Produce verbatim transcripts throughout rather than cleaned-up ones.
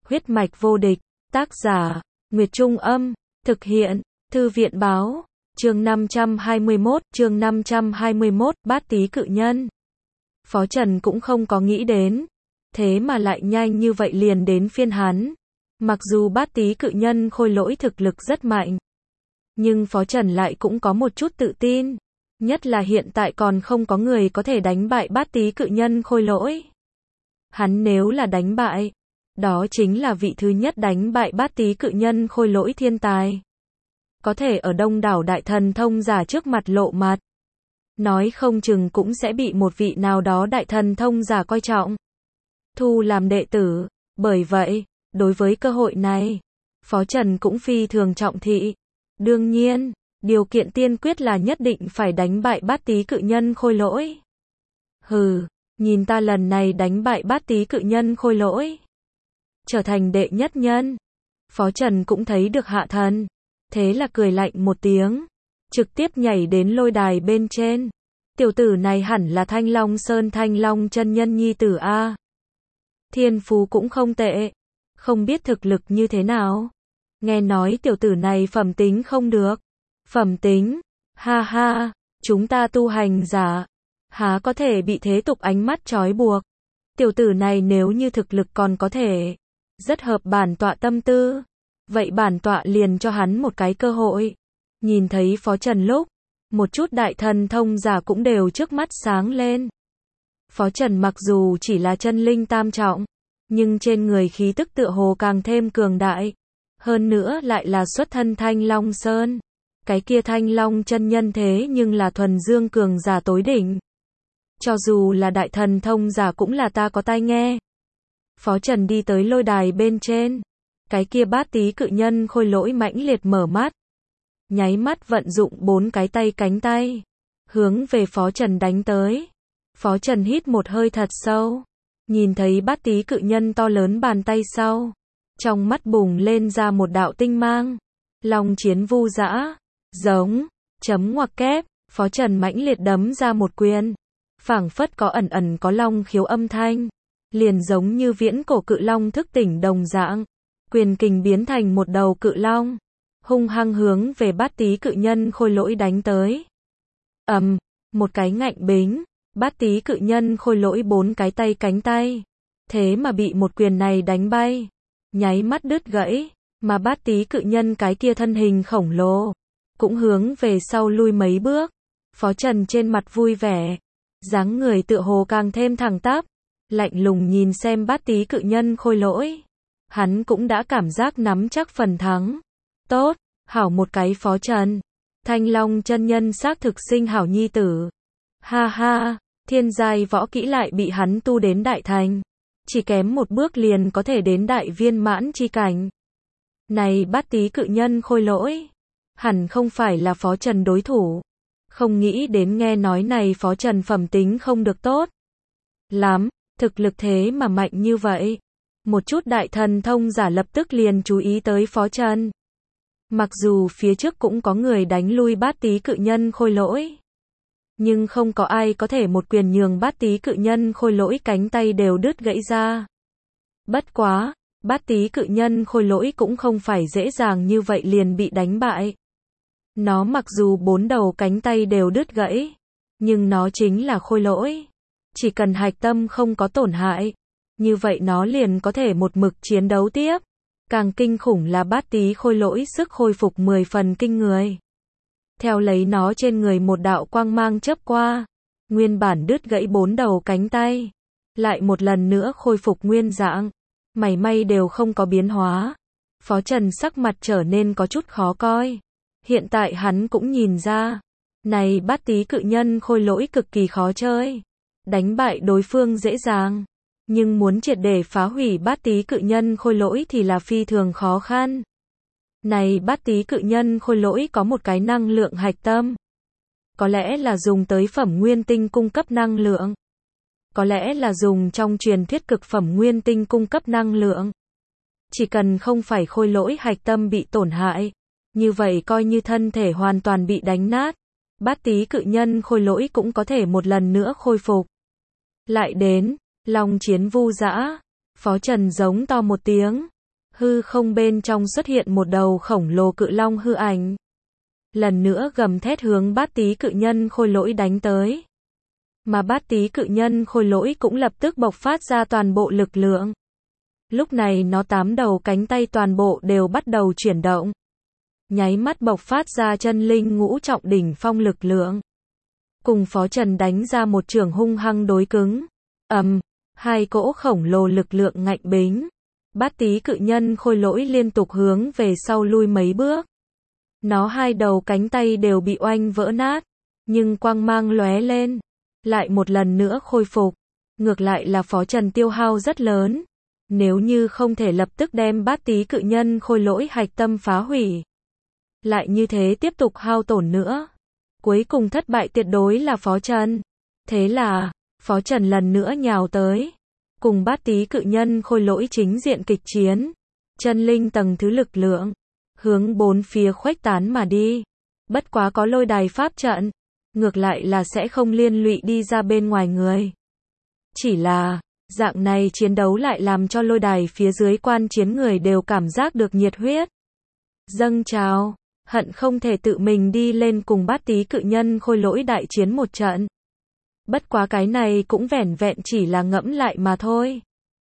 Huyết mạch vô địch, tác giả, Nguyệt Trung Âm, thực hiện, Thư viện Báo, chương năm trăm hai mươi mốt, chương năm trăm hai mươi mốt, Bát Tý Cự Nhân. Phó Trần cũng không có nghĩ đến, thế mà lại nhanh như vậy liền đến phiên hắn. Mặc dù Bát Tý Cự Nhân khôi lỗi thực lực rất mạnh, nhưng Phó Trần lại cũng có một chút tự tin, nhất là hiện tại còn không có người có thể đánh bại Bát Tý Cự Nhân khôi lỗi. Hắn nếu là đánh bại, đó chính là vị thứ nhất đánh bại Bát Tý Cự Nhân khôi lỗi thiên tài. Có thể ở đông đảo đại thần thông giả trước mặt lộ mặt. Nói không chừng cũng sẽ bị một vị nào đó đại thần thông giả coi trọng, thu làm đệ tử. Bởi vậy, đối với cơ hội này, Phó Trần cũng phi thường trọng thị. Đương nhiên, điều kiện tiên quyết là nhất định phải đánh bại Bát Tý Cự Nhân khôi lỗi. Hừ, nhìn ta lần này đánh bại Bát Tý Cự Nhân khôi lỗi, trở thành đệ nhất nhân. Phó Trần cũng thấy được hạ thần, thế là cười lạnh một tiếng, trực tiếp nhảy đến lôi đài bên trên. Tiểu tử này hẳn là Thanh Long Sơn Thanh Long chân nhân nhi tử a. Thiên phú cũng không tệ, không biết thực lực như thế nào. Nghe nói tiểu tử này phẩm tính không được. Phẩm tính? Ha ha, chúng ta tu hành giả, há có thể bị thế tục ánh mắt trói buộc. Tiểu tử này nếu như thực lực còn có thể rất hợp bản tọa tâm tư, vậy bản tọa liền cho hắn một cái cơ hội. Nhìn thấy Phó Trần lúc, một chút đại thần thông giả cũng đều trước mắt sáng lên. Phó Trần mặc dù chỉ là chân linh tam trọng, nhưng trên người khí tức tựa hồ càng thêm cường đại. Hơn nữa lại là xuất thân Thanh Long Sơn. Cái kia Thanh Long chân nhân thế nhưng là thuần dương cường giả tối đỉnh. Cho dù là đại thần thông giả cũng là ta có tai nghe. Phó Trần đi tới lôi đài bên trên. Cái kia Bát Tý Cự Nhân khôi lỗi mãnh liệt mở mắt. Nháy mắt vận dụng bốn cái tay cánh tay, hướng về Phó Trần đánh tới. Phó Trần hít một hơi thật sâu, nhìn thấy Bát Tý Cự Nhân to lớn bàn tay sau, trong mắt bùng lên ra một đạo tinh mang. Long chiến vu dã, giống, chấm ngoặc kép. Phó Trần mãnh liệt đấm ra một quyền, phảng phất có ẩn ẩn có long khiếu âm thanh, liền giống như viễn cổ cự long thức tỉnh đồng dạng. Quyền kình biến thành một đầu cự long, hung hăng hướng về Bát Tý Cự Nhân khôi lỗi đánh tới. Ầm, um, một cái ngạnh bính, Bát Tý Cự Nhân khôi lỗi bốn cái tay cánh tay, thế mà bị một quyền này đánh bay, nháy mắt đứt gãy, mà Bát Tý Cự Nhân cái kia thân hình khổng lồ cũng hướng về sau lui mấy bước. Phó Trần trên mặt vui vẻ, dáng người tựa hồ càng thêm thẳng tắp, lạnh lùng nhìn xem Bát Tý Cự Nhân khôi lỗi. Hắn cũng đã cảm giác nắm chắc phần thắng. Tốt, hảo một cái Phó Trần. Thanh Long chân nhân xác thực sinh hảo nhi tử. Ha ha, thiên giai võ kỹ lại bị hắn tu đến đại thành. Chỉ kém một bước liền có thể đến đại viên mãn chi cảnh. Này Bát Tý Cự Nhân khôi lỗi, hẳn không phải là Phó Trần đối thủ. Không nghĩ đến nghe nói này Phó Trần phẩm tính không được tốt lắm, thực lực thế mà mạnh như vậy. Một chút đại thần thông giả lập tức liền chú ý tới Phó Trần. Mặc dù phía trước cũng có người đánh lui Bát Tý Cự Nhân khôi lỗi, nhưng không có ai có thể một quyền nhường Bát Tý Cự Nhân khôi lỗi cánh tay đều đứt gãy ra. Bất quá, Bát Tý Cự Nhân khôi lỗi cũng không phải dễ dàng như vậy liền bị đánh bại. Nó mặc dù bốn đầu cánh tay đều đứt gãy, nhưng nó chính là khôi lỗi. Chỉ cần hạch tâm không có tổn hại, như vậy nó liền có thể một mực chiến đấu tiếp. Càng kinh khủng là Bát Tý khôi lỗi sức khôi phục mười phần kinh người. Theo lấy nó trên người một đạo quang mang chớp qua, nguyên bản đứt gãy bốn đầu cánh tay, lại một lần nữa khôi phục nguyên dạng, mảy may đều không có biến hóa. Phó Trần sắc mặt trở nên có chút khó coi. Hiện tại hắn cũng nhìn ra, này Bát Tý Cự Nhân khôi lỗi cực kỳ khó chơi. Đánh bại đối phương dễ dàng, nhưng muốn triệt để phá hủy Bát Tý Cự Nhân khôi lỗi thì là phi thường khó khăn. Này Bát Tý Cự Nhân khôi lỗi có một cái năng lượng hạch tâm. Có lẽ là dùng tới phẩm nguyên tinh cung cấp năng lượng. Có lẽ là dùng trong truyền thuyết cực phẩm nguyên tinh cung cấp năng lượng. Chỉ cần không phải khôi lỗi hạch tâm bị tổn hại, như vậy coi như thân thể hoàn toàn bị đánh nát, Bát Tý Cự Nhân khôi lỗi cũng có thể một lần nữa khôi phục. Lại đến, Long chiến vu dã, Phó Trần giống to một tiếng, Hư không bên trong xuất hiện một đầu khổng lồ cự long hư ảnh. Lần nữa gầm thét hướng Bát Tý cự nhân khôi lỗi đánh tới. Mà Bát Tý cự nhân khôi lỗi cũng lập tức bộc phát ra toàn bộ lực lượng. Lúc này nó tám đầu cánh tay toàn bộ đều bắt đầu chuyển động. Nháy mắt bộc phát ra chân linh ngũ trọng đỉnh phong lực lượng. Cùng Phó Trần đánh ra một trường hung hăng đối cứng. Ầm, hai cỗ khổng lồ lực lượng ngạnh bính. Bát Tý cự nhân khôi lỗi liên tục hướng về sau lui mấy bước. Nó hai đầu cánh tay đều bị oanh vỡ nát, nhưng quang mang lóe lên, lại một lần nữa khôi phục. Ngược lại là Phó Trần tiêu hao rất lớn. Nếu như không thể lập tức đem Bát Tý cự nhân khôi lỗi hạch tâm phá hủy, lại như thế tiếp tục hao tổn nữa, cuối cùng thất bại tuyệt đối là Phó Trần. Thế là, Phó Trần lần nữa nhào tới, cùng Bát Tý cự nhân khôi lỗi chính diện kịch chiến. Chân linh tầng thứ lực lượng, hướng bốn phía khuếch tán mà đi. Bất quá có lôi đài pháp trận, ngược lại là sẽ không liên lụy đi ra bên ngoài người. Chỉ là, dạng này chiến đấu lại làm cho lôi đài phía dưới quan chiến người đều cảm giác được nhiệt huyết dâng trào, hận không thể tự mình đi lên cùng Bát Tý cự nhân khôi lỗi đại chiến một trận. Bất quá cái này cũng vẻn vẹn chỉ là ngẫm lại mà thôi.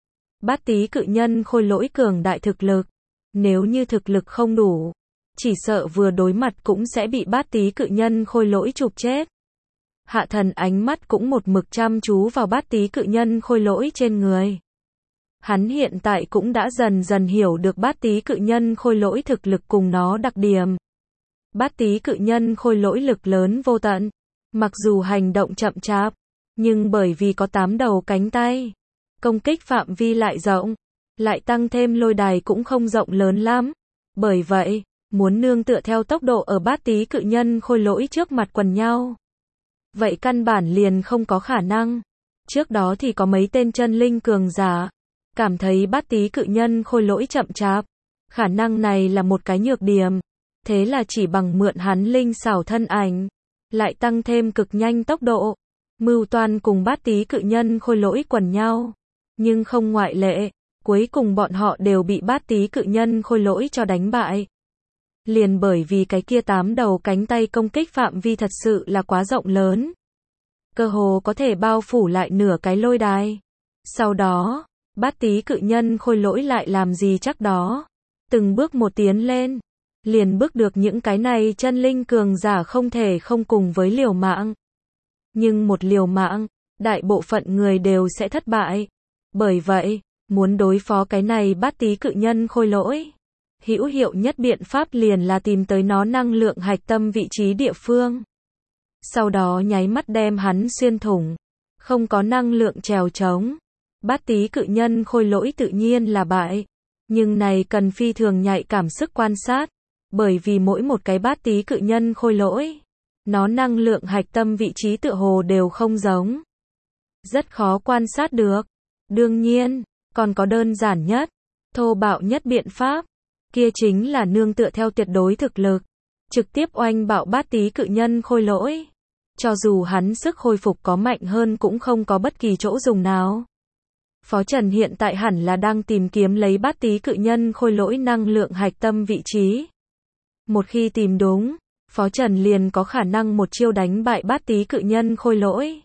Bát Tý cự nhân khôi lỗi cường đại thực lực, nếu như thực lực không đủ, chỉ sợ vừa đối mặt cũng sẽ bị Bát Tý cự nhân khôi lỗi chụp chết. Hạ Thần ánh mắt cũng một mực chăm chú vào Bát Tý cự nhân khôi lỗi trên người. Hắn hiện tại cũng đã dần dần hiểu được Bát Tý cự nhân khôi lỗi thực lực cùng nó đặc điểm. Bát Tý cự nhân khôi lỗi lực lớn vô tận, mặc dù hành động chậm chạp, nhưng bởi vì có tám đầu cánh tay, công kích phạm vi lại rộng, lại tăng thêm lôi đài cũng không rộng lớn lắm. Bởi vậy, muốn nương tựa theo tốc độ ở Bát Tý cự nhân khôi lỗi trước mặt quần nhau, vậy căn bản liền không có khả năng. Trước đó thì có mấy tên chân linh cường giả, cảm thấy Bát Tý cự nhân khôi lỗi chậm chạp, khả năng này là một cái nhược điểm. Thế là chỉ bằng mượn hắn linh xảo thân ảnh, lại tăng thêm cực nhanh tốc độ, mưu toan cùng Bát Tý cự nhân khôi lỗi quần nhau. Nhưng không ngoại lệ, cuối cùng bọn họ đều bị Bát Tý cự nhân khôi lỗi cho đánh bại. Liền bởi vì cái kia tám đầu cánh tay công kích phạm vi thật sự là quá rộng lớn, cơ hồ có thể bao phủ lại nửa cái lôi đài. Sau đó, Bát Tý cự nhân khôi lỗi lại làm gì chắc đó, từng bước một tiến lên, liền bước được những cái này chân linh cường giả không thể không cùng với liều mạng. Nhưng một liều mạng, đại bộ phận người đều sẽ thất bại. Bởi vậy, muốn đối phó cái này Bát Tý cự nhân khôi lỗi, hữu hiệu nhất biện pháp liền là tìm tới nó năng lượng hạch tâm vị trí địa phương. Sau đó nháy mắt đem hắn xuyên thủng, không có năng lượng trèo trống. Bát Tý cự nhân khôi lỗi tự nhiên là bại, nhưng này cần phi thường nhạy cảm sức quan sát, bởi vì mỗi một cái Bát Tý cự nhân khôi lỗi, nó năng lượng hạch tâm vị trí tựa hồ đều không giống, rất khó quan sát được. Đương nhiên, còn có đơn giản nhất, thô bạo nhất biện pháp, kia chính là nương tựa theo tuyệt đối thực lực, trực tiếp oanh bạo Bát Tý cự nhân khôi lỗi. Cho dù hắn sức hồi phục có mạnh hơn cũng không có bất kỳ chỗ dùng nào. Phó Trần hiện tại hẳn là đang tìm kiếm lấy Bát Tý cự nhân khôi lỗi năng lượng hạch tâm vị trí. Một khi tìm đúng, Phó Trần liền có khả năng một chiêu đánh bại Bát Tý cự nhân khôi lỗi.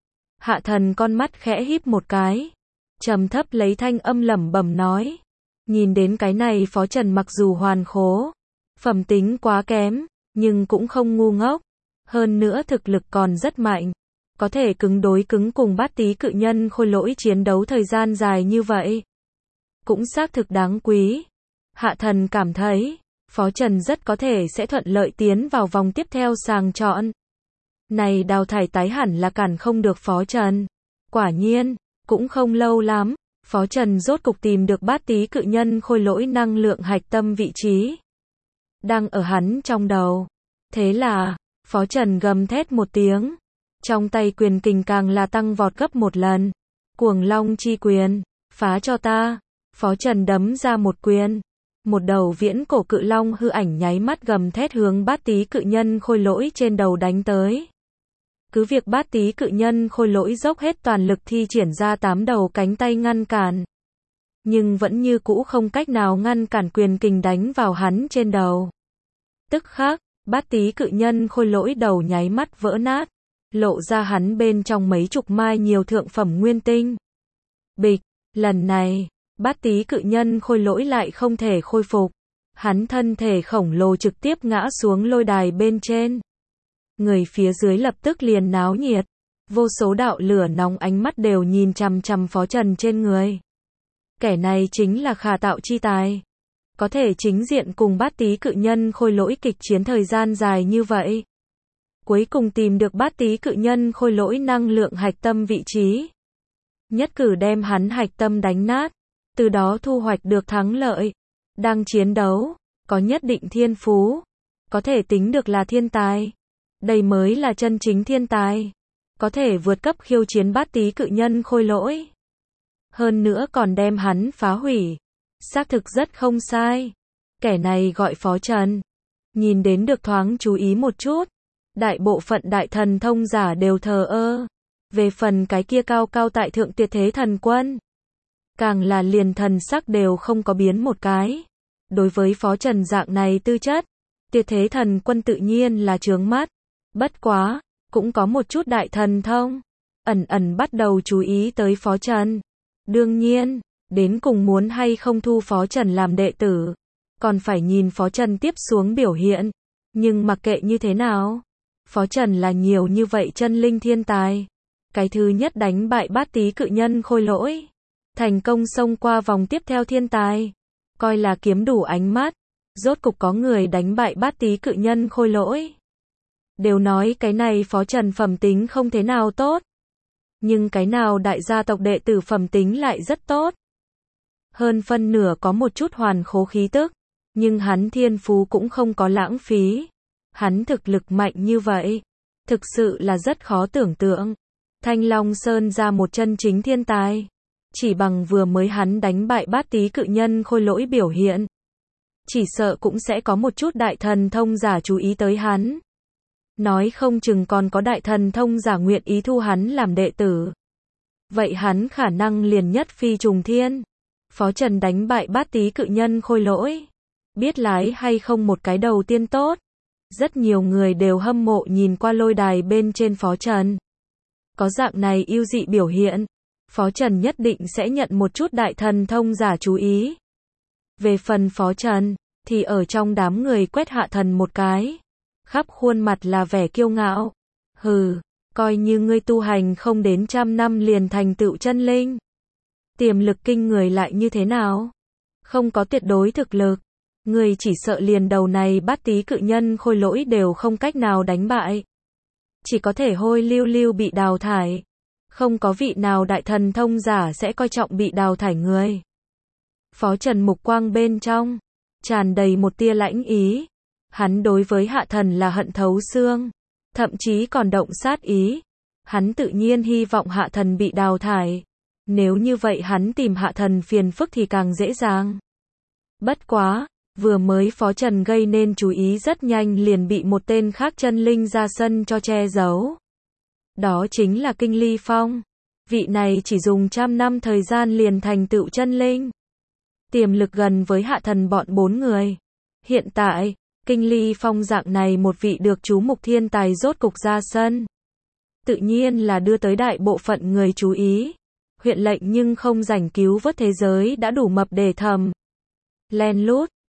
Hạ Thần con mắt khẽ híp một cái, trầm thấp lấy thanh âm lẩm bẩm nói. Nhìn đến cái này Phó Trần mặc dù hoàn khố, phẩm tính quá kém, nhưng cũng không ngu ngốc. Hơn nữa thực lực còn rất mạnh, có thể cứng đối cứng cùng Bát Tý cự nhân khôi lỗi chiến đấu thời gian dài như vậy, cũng xác thực đáng quý. Hạ Thần cảm thấy, Phó Trần rất có thể sẽ thuận lợi tiến vào vòng tiếp theo sàng chọn. Này đào thải tái hẳn là cản không được Phó Trần. Quả nhiên, cũng không lâu lắm, Phó Trần rốt cục tìm được Bát Tý cự nhân khôi lỗi năng lượng hạch tâm vị trí, đang ở hắn trong đầu. Thế là, Phó Trần gầm thét một tiếng, trong tay quyền kình càng là tăng vọt gấp một lần. Cuồng Long chi quyền, phá cho ta. Phó Trần đấm ra một quyền, một đầu viễn cổ cự long hư ảnh nháy mắt gầm thét hướng Bát Tý cự nhân khôi lỗi trên đầu đánh tới. Cứ việc Bát Tý cự nhân khôi lỗi dốc hết toàn lực thi triển ra tám đầu cánh tay ngăn cản, nhưng vẫn như cũ không cách nào ngăn cản quyền kình đánh vào hắn trên đầu. Tức khắc, Bát Tý cự nhân khôi lỗi đầu nháy mắt vỡ nát, lộ ra hắn bên trong mấy chục mai nhiều thượng phẩm nguyên tinh. Bịch, lần này, Bát Tý cự nhân khôi lỗi lại không thể khôi phục. Hắn thân thể khổng lồ trực tiếp ngã xuống lôi đài bên trên. Người phía dưới lập tức liền náo nhiệt. Vô số đạo lửa nóng ánh mắt đều nhìn chằm chằm Phó Trần trên người. Kẻ này chính là Khả Tạo chi tài. Có thể chính diện cùng Bát Tý cự nhân khôi lỗi kịch chiến thời gian dài như vậy. Cuối cùng tìm được Bát Tý cự nhân khôi lỗi năng lượng hạch tâm vị trí. Nhất cử đem hắn hạch tâm đánh nát. Từ đó thu hoạch được thắng lợi. Đang chiến đấu, có nhất định thiên phú. Có thể tính được là thiên tài. Đây mới là chân chính thiên tài. Có thể vượt cấp khiêu chiến Bát Tý cự nhân khôi lỗi. Hơn nữa còn đem hắn phá hủy. Xác thực rất không sai. Kẻ này gọi Phó Trần. Nhìn đến được thoáng chú ý một chút. Đại bộ phận đại thần thông giả đều thờ ơ. Về phần cái kia cao cao tại thượng tuyệt thế thần quân. Càng là liền thần sắc đều không có biến một cái. Đối với Phó Trần dạng này tư chất. Tuyệt thế thần quân tự nhiên là chướng mắt. Bất quá, cũng có một chút đại thần thông. Ẩn ẩn bắt đầu chú ý tới Phó Trần. Đương nhiên, đến cùng muốn hay không thu Phó Trần làm đệ tử. Còn phải nhìn Phó Trần tiếp xuống biểu hiện. Nhưng mặc kệ như thế nào. Phó Trần là nhiều như vậy chân linh thiên tài. Cái thứ nhất đánh bại Bát Tý cự nhân khôi lỗi. Thành công xông qua vòng tiếp theo thiên tài. Coi là kiếm đủ ánh mắt. Rốt cục có người đánh bại Bát Tý cự nhân khôi lỗi. Đều nói cái này Phó Trần phẩm tính không thế nào tốt. Nhưng cái nào đại gia tộc đệ tử phẩm tính lại rất tốt. Hơn phân nửa có một chút hoàn khố khí tức. Nhưng hắn thiên phú cũng không có lãng phí. Hắn thực lực mạnh như vậy. Thực sự là rất khó tưởng tượng. Thanh Long Sơn ra một chân chính thiên tài. Chỉ bằng vừa mới hắn đánh bại Bát Tý cự nhân khôi lỗi biểu hiện. Chỉ sợ cũng sẽ có một chút đại thần thông giả chú ý tới hắn. Nói không chừng còn có đại thần thông giả nguyện ý thu hắn làm đệ tử. Vậy hắn khả năng liền nhất phi trùng thiên. Phó Trần đánh bại Bát Tý cự nhân khôi lỗi. Biết lái hay không một cái đầu tiên tốt. Rất nhiều người đều hâm mộ nhìn qua lôi đài bên trên Phó Trần. Có dạng này ưu dị biểu hiện. Phó Trần nhất định sẽ nhận một chút đại thần thông giả chú ý. Về phần Phó Trần, thì ở trong đám người quét hạ thần một cái. Khắp khuôn mặt là vẻ kiêu ngạo. Hừ, coi như ngươi tu hành không đến trăm năm liền thành tựu chân linh. Tiềm lực kinh người lại như thế nào? Không có tuyệt đối thực lực. Ngươi chỉ sợ liền đầu này Bát Tý cự nhân khôi lỗi đều không cách nào đánh bại. Chỉ có thể hôi lưu lưu bị đào thải. Không có vị nào đại thần thông giả sẽ coi trọng bị đào thải người. Phó Trần mục quang bên trong tràn đầy một tia lãnh ý. Hắn đối với hạ thần là hận thấu xương. Thậm chí còn động sát ý. Hắn tự nhiên hy vọng hạ thần bị đào thải. Nếu như vậy hắn tìm hạ thần phiền phức thì càng dễ dàng. Bất quá, vừa mới Phó Trần gây nên chú ý rất nhanh liền bị một tên khác chân linh ra sân cho che giấu. Đó chính là Kinh Ly Phong. Vị này chỉ dùng trăm năm thời gian liền thành tựu chân linh. Tiềm lực gần với hạ thần bọn bốn người. Hiện tại, Kinh Ly Phong dạng này một vị được chú mục thiên tài rốt cục ra sân. Tự nhiên là đưa tới đại bộ phận người chú ý. Huyện lệnh nhưng không rảnh cứu vớt thế giới đã đủ mập để thầm. Len lút,